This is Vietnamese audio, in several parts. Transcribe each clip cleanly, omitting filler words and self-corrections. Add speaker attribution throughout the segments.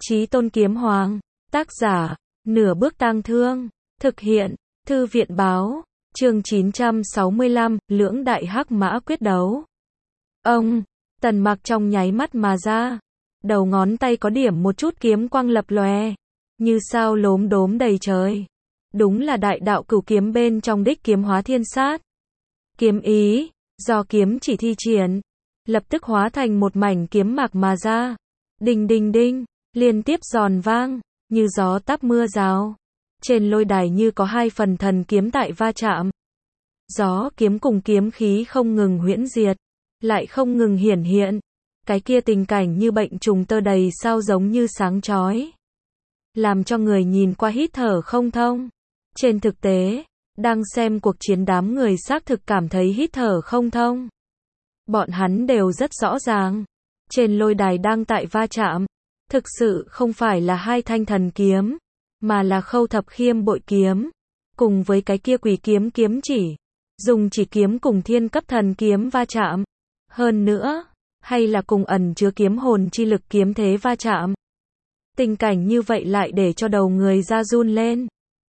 Speaker 1: Chí Tôn Kiếm Hoàng, tác giả, Nửa Bước Tang Thương, thực hiện, Thư viện báo, chương 965, lưỡng đại hắc mã quyết đấu. Ông, Tần Mặc trong nháy mắt mà ra, đầu ngón tay có điểm một chút kiếm quang lập lòe, như sao lốm đốm đầy trời. Đúng là đại đạo cửu kiếm bên trong đích kiếm hóa thiên sát. Kiếm ý, do kiếm chỉ thi triển, lập tức hóa thành một mảnh kiếm mạc mà ra. Đinh đinh đinh, liên tiếp giòn vang, như gió táp mưa rào. Trên lôi đài như có hai phần thần kiếm tại va chạm. Gió kiếm cùng kiếm khí không ngừng huyễn diệt, lại không ngừng hiển hiện. Cái kia tình cảnh như bệnh trùng tơ đầy sao giống như sáng chói, làm cho người nhìn qua hít thở không thông. Trên thực tế, đang xem cuộc chiến đám người xác thực cảm thấy hít thở không thông. Bọn hắn đều rất rõ ràng, trên lôi đài đang tại va chạm, thực sự không phải là hai thanh thần kiếm, mà là Khâu Thập Khiêm bội kiếm, cùng với cái kia quỷ kiếm kiếm chỉ, dùng chỉ kiếm cùng thiên cấp thần kiếm va chạm. Hơn nữa, hay là cùng ẩn chứa kiếm hồn chi lực kiếm thế va chạm. Tình cảnh như vậy lại để cho đầu người ra run lên.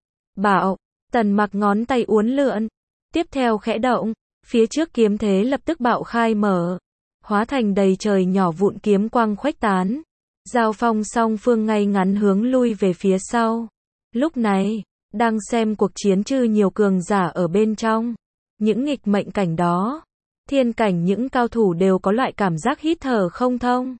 Speaker 1: Bảo, Tần Mặc ngón tay uốn lượn, tiếp theo khẽ động, phía trước kiếm thế lập tức bạo khai mở, hóa thành đầy trời nhỏ vụn kiếm quang khuếch tán. Giao phong song phương ngay ngắn hướng lui về phía sau. Lúc này, đang xem cuộc chiến chư nhiều cường giả ở bên trong. Những nghịch mệnh cảnh đó, thiên cảnh những cao thủ đều có loại cảm giác hít thở không thông.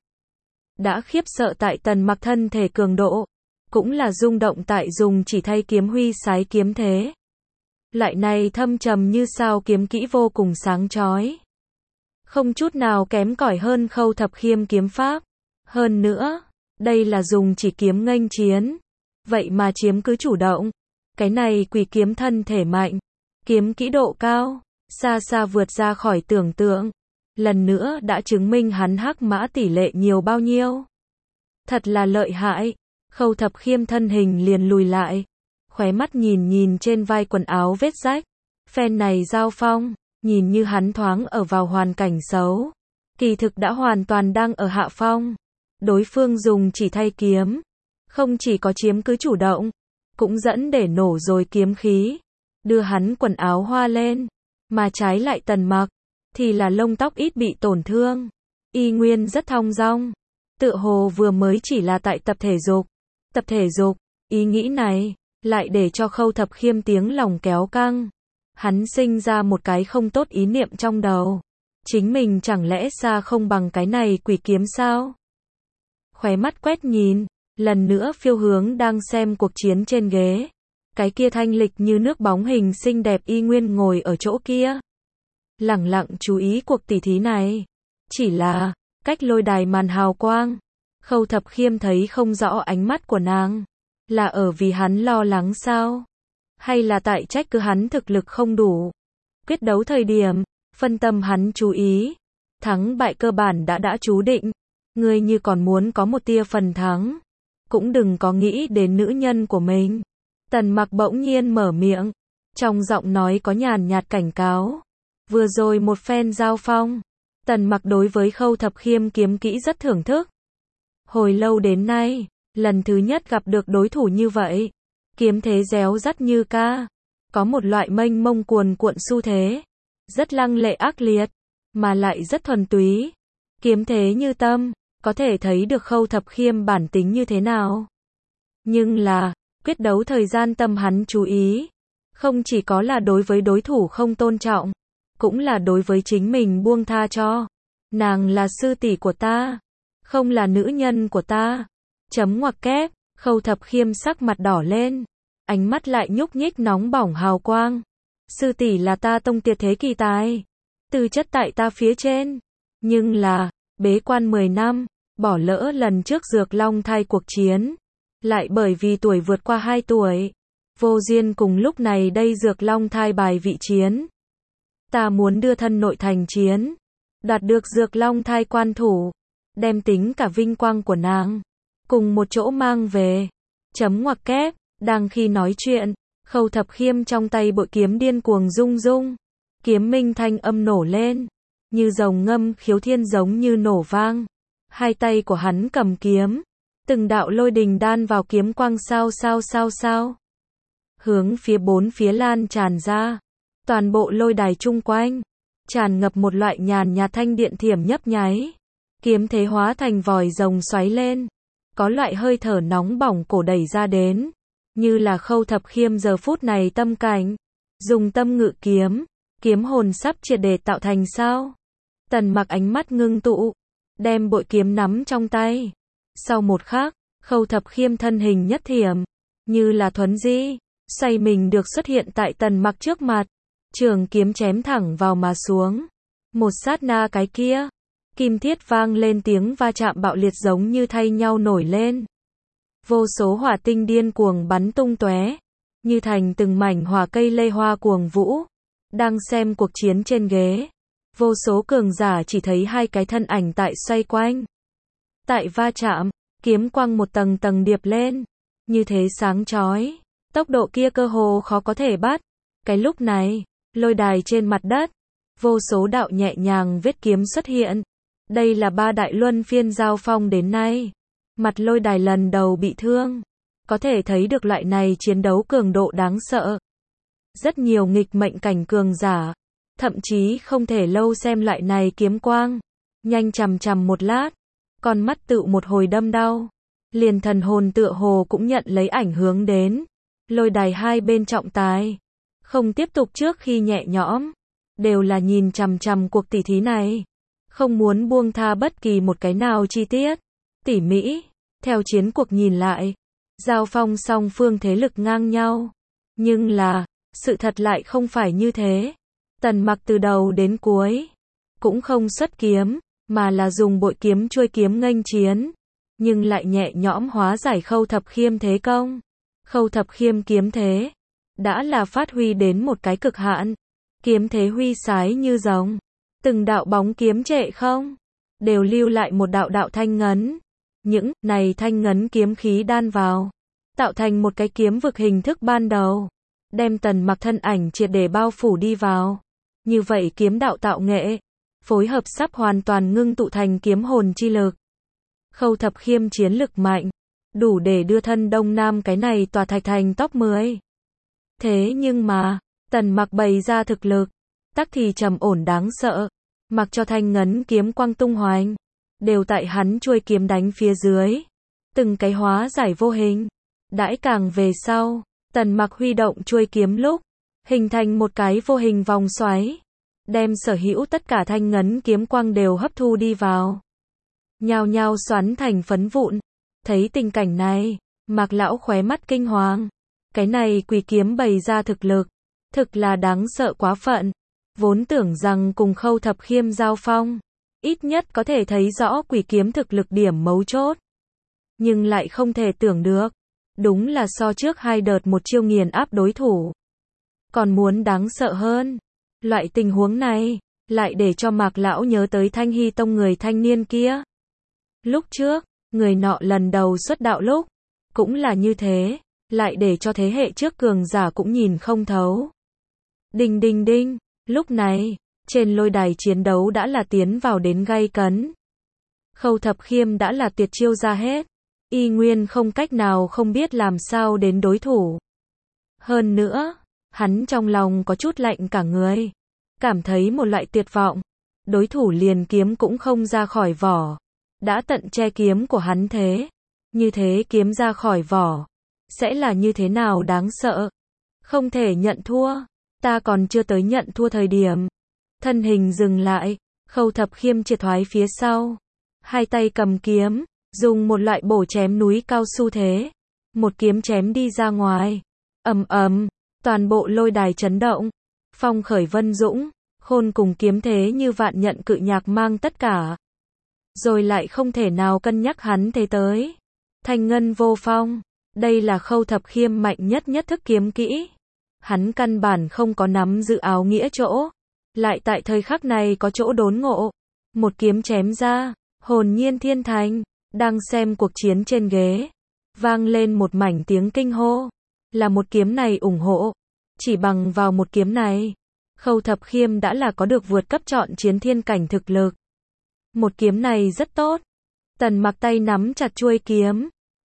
Speaker 1: Đã khiếp sợ tại Tần Mặc thân thể cường độ, cũng là rung động tại dùng chỉ thay kiếm huy sái kiếm thế. Loại này thâm trầm như sao kiếm kỹ vô cùng sáng chói, không chút nào kém cỏi hơn Khâu Thập Khiêm kiếm pháp. Hơn nữa, đây là dùng chỉ kiếm nghênh chiến, vậy mà chiếm cứ chủ động. Cái này quỷ kiếm thân thể mạnh, kiếm kỹ độ cao, xa xa vượt ra khỏi tưởng tượng. Lần nữa đã chứng minh hắn hắc mã tỷ lệ nhiều bao nhiêu. Thật là lợi hại. Khâu Thập Khiêm thân hình liền lùi lại, khóe mắt nhìn nhìn trên vai quần áo vết rách. Phen này giao phong, nhìn như hắn thoáng ở vào hoàn cảnh xấu, kỳ thực đã hoàn toàn đang ở hạ phong. Đối phương dùng chỉ thay kiếm, không chỉ có chiếm cứ chủ động, cũng dẫn để nổ rồi kiếm khí, đưa hắn quần áo hoa lên. Mà trái lại Tần Mặc, thì là lông tóc ít bị tổn thương, y nguyên rất thong dong, tựa hồ vừa mới chỉ là tại tập thể dục. Tập thể dục, ý nghĩ này, lại để cho Khâu Thập Khiêm tiếng lòng kéo căng. Hắn sinh ra một cái không tốt ý niệm trong đầu. Chính mình chẳng lẽ xa không bằng cái này quỷ kiếm sao? Khóe mắt quét nhìn, lần nữa phiêu hướng đang xem cuộc chiến trên ghế. Cái kia thanh lịch như nước bóng hình xinh đẹp y nguyên ngồi ở chỗ kia, lẳng lặng chú ý cuộc tỉ thí này. Chỉ là, cách lôi đài màn hào quang, Khâu Thập Khiêm thấy không rõ ánh mắt của nàng. Là ở vì hắn lo lắng sao? Hay là tại trách cứ hắn thực lực không đủ? Quyết đấu thời điểm, phân tâm hắn chú ý, thắng bại cơ bản đã chú định. Ngươi như còn muốn có một tia phần thắng, cũng đừng có nghĩ đến nữ nhân của mình. Tần Mặc bỗng nhiên mở miệng, trong giọng nói có nhàn nhạt cảnh cáo. Vừa rồi một phen giao phong, Tần Mặc đối với Khâu Thập Khiêm kiếm kỹ rất thưởng thức. Hồi lâu đến nay, lần thứ nhất gặp được đối thủ như vậy. Kiếm thế réo rắt như ca, có một loại mênh mông cuồn cuộn xu thế, rất lăng lệ ác liệt, mà lại rất thuần túy. Kiếm thế như tâm, có thể thấy được Khâu Thập Khiêm bản tính như thế nào. Nhưng là, quyết đấu thời gian tâm hắn chú ý, không chỉ có là đối với đối thủ không tôn trọng, cũng là đối với chính mình buông tha cho. Nàng là sư tỷ của ta, không là nữ nhân của ta. Chấm ngoặc kép, Khâu Thập Khiêm sắc mặt đỏ lên, ánh mắt lại nhúc nhích nóng bỏng hào quang. Sư tỷ là ta tông tuyệt thế kỳ tài, tư chất tại ta phía trên. Nhưng là, bế quan 10 năm, bỏ lỡ lần trước Dược Long thai cuộc chiến. Lại bởi vì tuổi vượt qua 2 tuổi, vô duyên cùng lúc này đây Dược Long thai bài vị chiến. Ta muốn đưa thân nội thành chiến, đoạt được Dược Long thai quan thủ, đem tính cả vinh quang của nàng cùng một chỗ mang về. Chấm ngoặc kép, đang khi nói chuyện, Khâu Thập Khiêm trong tay bội kiếm điên cuồng rung rung, kiếm minh thanh âm nổ lên, như rồng ngâm khiếu thiên giống như nổ vang. Hai tay của hắn cầm kiếm, Từng đạo lôi đình đan vào kiếm quang sao. Hướng phía bốn phía lan tràn ra. Toàn bộ lôi đài chung quanh, tràn ngập một loại nhàn nhạt thanh điện thiểm nhấp nháy. Kiếm thế hóa thành vòi rồng xoáy lên. Có loại hơi thở nóng bỏng cổ đẩy ra đến. Như là Khâu Thập Khiêm giờ phút này tâm cảnh. Dùng tâm ngự kiếm. Kiếm hồn sắp triệt để tạo thành sao. Tần Mặc ánh mắt ngưng tụ. Đem bội kiếm nắm trong tay. Sau một khắc, Khâu Thập Khiêm thân hình nhất thiểm. Như là thuấn di. Xoay mình được xuất hiện tại Tần Mặc trước mặt. Trường kiếm chém thẳng vào mà xuống. Một sát na cái kia. Kim thiết vang lên tiếng va chạm bạo liệt giống như thay nhau nổi lên. Vô số hỏa tinh điên cuồng bắn tung tóe. Như thành từng mảnh hỏa cây lê hoa cuồng vũ. Đang xem cuộc chiến trên ghế. Vô số cường giả chỉ thấy hai cái thân ảnh tại xoay quanh. Tại va chạm, kiếm quang một tầng tầng điệp lên. Như thế sáng chói. Tốc độ kia cơ hồ khó có thể bắt. Cái lúc này, lôi đài trên mặt đất. Vô số đạo nhẹ nhàng vết kiếm xuất hiện. Đây là 3 đại luân phiên giao phong đến nay. Mặt lôi đài lần đầu bị thương. Có thể thấy được loại này chiến đấu cường độ đáng sợ. Rất nhiều nghịch mệnh cảnh cường giả. Thậm chí không thể lâu xem loại này kiếm quang. Nhanh chằm chằm một lát. Con mắt tự một hồi đâm đau. Liền thần hồn tựa hồ cũng nhận lấy ảnh hưởng đến. Lôi đài hai bên trọng tài. Không tiếp tục trước khi nhẹ nhõm. Đều là nhìn chằm chằm cuộc tỉ thí này. Không muốn buông tha bất kỳ một cái nào chi tiết. Tỉ mỉ. Theo chiến cuộc nhìn lại. Giao phong song phương thế lực ngang nhau. Nhưng là, sự thật lại không phải như thế. Tần Mặc từ đầu đến cuối. Cũng không xuất kiếm. Mà là dùng bội kiếm chuôi kiếm nghênh chiến. Nhưng lại nhẹ nhõm hóa giải Khâu Thập Khiêm thế công. Khâu Thập Khiêm kiếm thế. Đã là phát huy đến một cái cực hạn. Kiếm thế huy sái như rồng. Từng đạo bóng kiếm trệ không. Đều lưu lại một đạo đạo thanh ngấn. Những này thanh ngấn kiếm khí đan vào. Tạo thành một cái kiếm vực hình thức ban đầu. Đem Tần Mặc thân ảnh triệt để bao phủ đi vào. Như vậy kiếm đạo tạo nghệ. Phối hợp sắp hoàn toàn ngưng tụ thành kiếm hồn chi lực. Khâu Thập Khiêm chiến lực mạnh. Đủ để đưa thân Đông Nam cái này tòa thạch thành top 10. Thế nhưng mà, Tần Mặc bày ra thực lực. Tắc thì trầm ổn đáng sợ. Mặc cho thanh ngấn kiếm quang tung hoành. Đều tại hắn chuôi kiếm đánh phía dưới. Từng cái hóa giải vô hình. Đãi càng về sau, Tần Mặc huy động chuôi kiếm lúc. Hình thành một cái vô hình vòng xoáy. Đem sở hữu tất cả thanh ngấn kiếm quang đều hấp thu đi vào. Nhao nhao xoắn thành phấn vụn. Thấy tình cảnh này, Mạc lão khóe mắt kinh hoàng. Cái này quỷ kiếm bày ra thực lực. Thực là đáng sợ quá phận. Vốn tưởng rằng cùng Khâu Thập Khiêm giao phong. Ít nhất có thể thấy rõ quỷ kiếm thực lực điểm mấu chốt. Nhưng lại không thể tưởng được. Đúng là so trước hai đợt một chiêu nghiền áp đối thủ. Còn muốn đáng sợ hơn. Loại tình huống này, lại để cho Mạc lão nhớ tới Thanh Hy Tông người thanh niên kia. Lúc trước, người nọ lần đầu xuất đạo lúc, cũng là như thế, lại để cho thế hệ trước cường giả cũng nhìn không thấu. Đinh đinh đinh, lúc này, trên lôi đài chiến đấu đã là tiến vào đến gay cấn. Khâu Thập Khiêm đã là tuyệt chiêu ra hết, y nguyên không cách nào không biết làm sao đến đối thủ. Hơn nữa, hắn trong lòng có chút lạnh cả người, cảm thấy một loại tuyệt vọng. Đối thủ liền kiếm cũng không ra khỏi vỏ. Đã tận che kiếm của hắn thế. Như thế kiếm ra khỏi vỏ. Sẽ là như thế nào đáng sợ. Không thể nhận thua. Ta còn chưa tới nhận thua thời điểm. Thân hình dừng lại. Khâu Thập Khiêm triệt thoái phía sau. Hai tay cầm kiếm. Dùng một loại bổ chém núi cao su thế. Một kiếm chém đi ra ngoài. Ầm ầm. Toàn bộ lôi đài chấn động. Phong khởi vân dũng. Khôn cùng kiếm thế như vạn nhận cự nhạc mang tất cả. Rồi lại không thể nào cân nhắc hắn thế tới. Thanh ngân vô phong. Đây là Khâu Thập Khiêm mạnh nhất nhất thức kiếm kỹ. Hắn căn bản không có nắm giữ áo nghĩa chỗ. Lại tại thời khắc này có chỗ đốn ngộ. Một kiếm chém ra. Hồn nhiên thiên thành. Đang xem cuộc chiến trên ghế. Vang lên một mảnh tiếng kinh hô. Là một kiếm này ủng hộ. Chỉ bằng vào một kiếm này. Khâu Thập Khiêm đã là có được vượt cấp chọn chiến thiên cảnh thực lực. Một kiếm này rất tốt. Tần Mặc tay nắm chặt chuôi kiếm.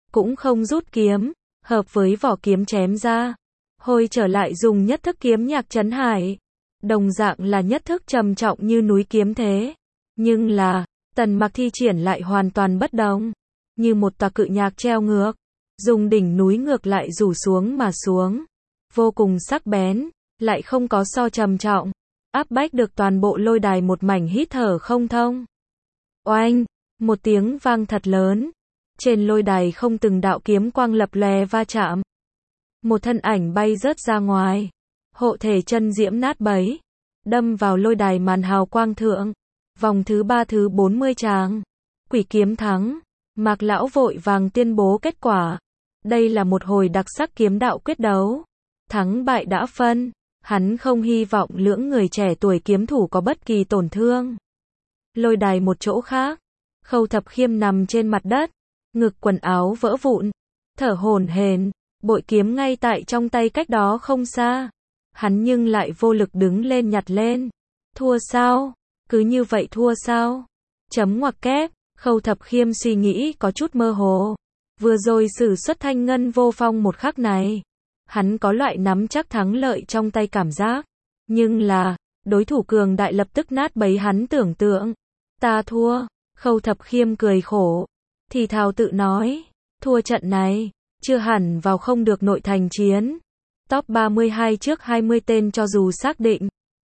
Speaker 1: cũng không rút kiếm, hợp với vỏ kiếm chém ra. Hồi trở lại dùng nhất thức kiếm nhạc trấn hải. Đồng dạng là nhất thức trầm trọng như núi kiếm thế. Nhưng là, Tần Mặc thi triển lại hoàn toàn bất đồng. Như một tòa cự nhạc treo ngược. Dùng đỉnh núi ngược lại rủ xuống mà xuống. Vô cùng sắc bén, lại không có so trầm trọng. Áp bách được toàn bộ lôi đài một mảnh hít thở không thông. Oanh, một tiếng vang thật lớn. Trên lôi đài không từng đạo kiếm quang lập lòe va chạm. Một thân ảnh bay rớt ra ngoài. Hộ thể chân diễm nát bấy. Đâm vào lôi đài màn hào quang thượng. Vòng thứ 3 thứ 40 tràng. Quỷ kiếm thắng. Mạc lão vội vàng tuyên bố kết quả. Đây là một hồi đặc sắc kiếm đạo quyết đấu. Thắng bại đã phân. Hắn không hy vọng lưỡng người trẻ tuổi kiếm thủ có bất kỳ tổn thương. Lôi đài một chỗ khác. Khâu Thập Khiêm nằm trên mặt đất. Ngực quần áo vỡ vụn. Thở hổn hển. Bội kiếm ngay tại trong tay cách đó không xa. Hắn nhưng lại vô lực đứng lên nhặt lên. Thua sao? Cứ như vậy thua sao? Chấm ngoặc kép. Khâu Thập Khiêm suy nghĩ có chút mơ hồ. Vừa rồi sử xuất thanh ngân vô phong một khắc này. Hắn có loại nắm chắc thắng lợi trong tay cảm giác. Nhưng là, đối thủ cường đại lập tức nát bấy hắn tưởng tượng. Ta thua. Khâu Thập Khiêm cười khổ. Thì thào tự nói. Thua trận này. Chưa hẳn vào không được nội thành chiến. Top 32 trước 20 tên cho dù xác định.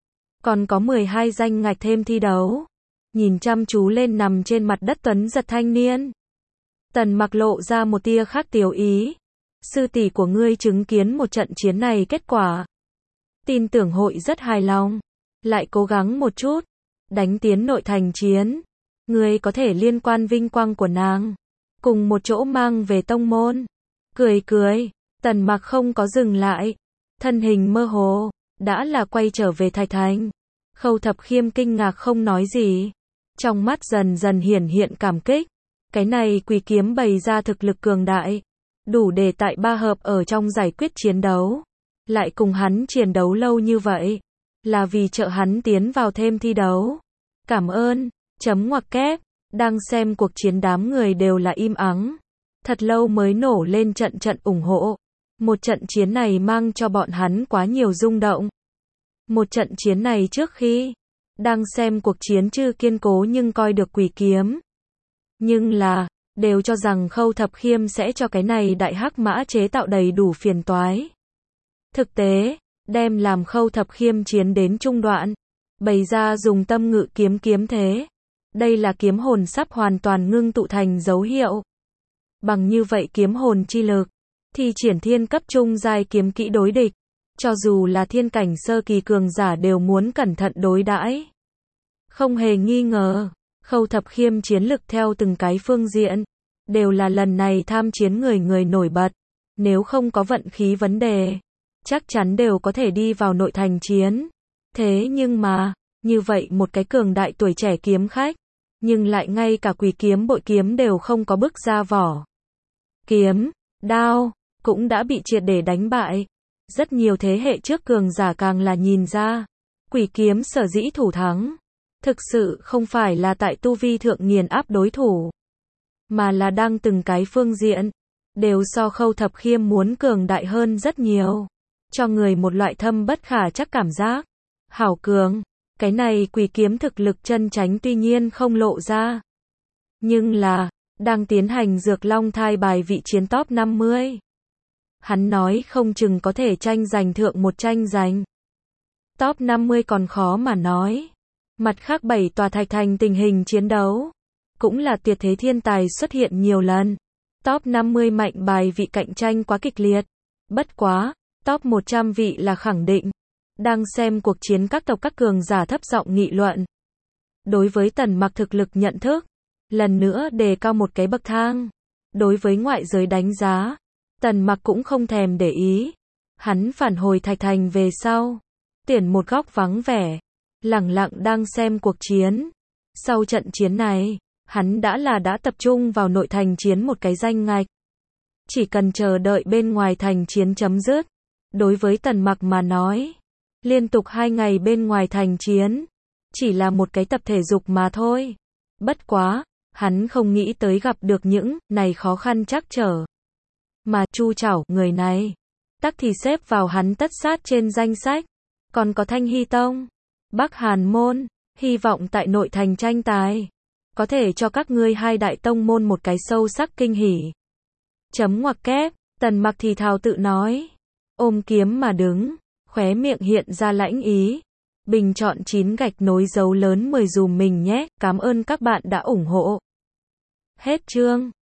Speaker 1: Còn có 12 danh ngạch thêm thi đấu. Nhìn chăm chú lên nằm trên mặt đất Tuấn Giật thanh niên. Tần Mặc lộ ra một tia khác tiểu ý. Sư tỷ của ngươi chứng kiến một trận chiến này kết quả. Tin tưởng hội rất hài lòng. Lại cố gắng một chút. Đánh tiến nội thành chiến. Ngươi có thể liên quan vinh quang của nàng. Cùng một chỗ mang về tông môn. Cười cười. Tần Mặc không có dừng lại. Thân hình mơ hồ. Đã là quay trở về Thạch Thành. Khâu Thập Khiêm kinh ngạc không nói gì. Trong mắt dần dần hiển hiện cảm kích. Cái này quỷ kiếm bày ra thực lực cường đại. Đủ để tại ba hợp ở trong giải quyết chiến đấu. Lại cùng hắn chiến đấu lâu như vậy. Là vì trợ hắn tiến vào thêm thi đấu. Cảm ơn. Chấm ngoặc kép. Đang xem cuộc chiến đám người đều là im ắng. Thật lâu mới nổ lên trận trận ủng hộ. Một trận chiến này mang cho bọn hắn quá nhiều rung động. Một trận chiến này trước khi đang xem cuộc chiến chưa kiên cố nhưng coi được quỷ kiếm. Nhưng là, đều cho rằng Khâu Thập Khiêm sẽ cho cái này đại hắc mã chế tạo đầy đủ phiền toái. Thực tế, đem làm Khâu Thập Khiêm chiến đến trung đoạn. Bày ra dùng tâm ngự kiếm kiếm thế. Đây là kiếm hồn sắp hoàn toàn ngưng tụ thành dấu hiệu. Bằng như vậy kiếm hồn chi lực, thì triển thiên cấp trung giai kiếm kỹ đối địch. Cho dù là thiên cảnh sơ kỳ cường giả đều muốn cẩn thận đối đãi. Không hề nghi ngờ, Khâu Thập Khiêm chiến lực theo từng cái phương diện, đều là lần này tham chiến người nổi bật. Nếu không có vận khí vấn đề, chắc chắn đều có thể đi vào nội thành chiến. Thế nhưng mà, như vậy một cái cường đại tuổi trẻ kiếm khách, nhưng lại ngay cả quỷ kiếm bội kiếm đều không có bước ra vỏ. Kiếm, đao, cũng đã bị triệt để đánh bại. Rất nhiều thế hệ trước cường giả càng là nhìn ra, quỷ kiếm sở dĩ thủ thắng. Thực sự không phải là tại tu vi thượng nghiền áp đối thủ, mà là đang từng cái phương diện, đều so Khâu Thập Khiêm muốn cường đại hơn rất nhiều. Cho người một loại thâm bất khả chắc cảm giác. Hảo cường, cái này quỷ kiếm thực lực chân chánh tuy nhiên không lộ ra. Nhưng là, đang tiến hành Dược Long thai bài vị chiến top 50. Hắn nói không chừng có thể tranh giành thượng một tranh giành. Top 50 còn khó mà nói. Mặt khác 7 tòa Thạch Thành tình hình chiến đấu. Cũng là tuyệt thế thiên tài xuất hiện nhiều lần. Top 50 mạnh bài vị cạnh tranh quá kịch liệt. Bất quá, top 100 vị là khẳng định. Đang xem cuộc chiến các tộc các cường giả thấp giọng nghị luận. Đối với Tần Mặc thực lực nhận thức, lần nữa đề cao một cái bậc thang. Đối với ngoại giới đánh giá, Tần Mặc cũng không thèm để ý. Hắn phản hồi Thạch Thành về sau, tuyển một góc vắng vẻ, lẳng lặng đang xem cuộc chiến. Sau trận chiến này, hắn đã tập trung vào nội thành chiến một cái danh ngạch. Chỉ cần chờ đợi bên ngoài thành chiến chấm dứt. Đối với Tần Mặc mà nói, liên tục 2 ngày bên ngoài thành chiến, chỉ là một cái tập thể dục mà thôi. Bất quá, hắn không nghĩ tới gặp được những này khó khăn trắc trở. mà Chu Trảo, người này, tắc thì xếp vào hắn tất sát trên danh sách. Còn có Thanh Hy Tông, Bắc Hàn Môn, hy vọng tại nội thành tranh tài, có thể cho các ngươi hai đại tông môn một cái sâu sắc kinh hỉ. Chấm ngoặc kép, Tần Mặc thì thào tự nói, ôm kiếm mà đứng, khóe miệng hiện ra lãnh ý. Bình chọn 9 gạch nối dấu lớn 10 dùm mình nhé, cảm ơn các bạn đã ủng hộ. Hết chương.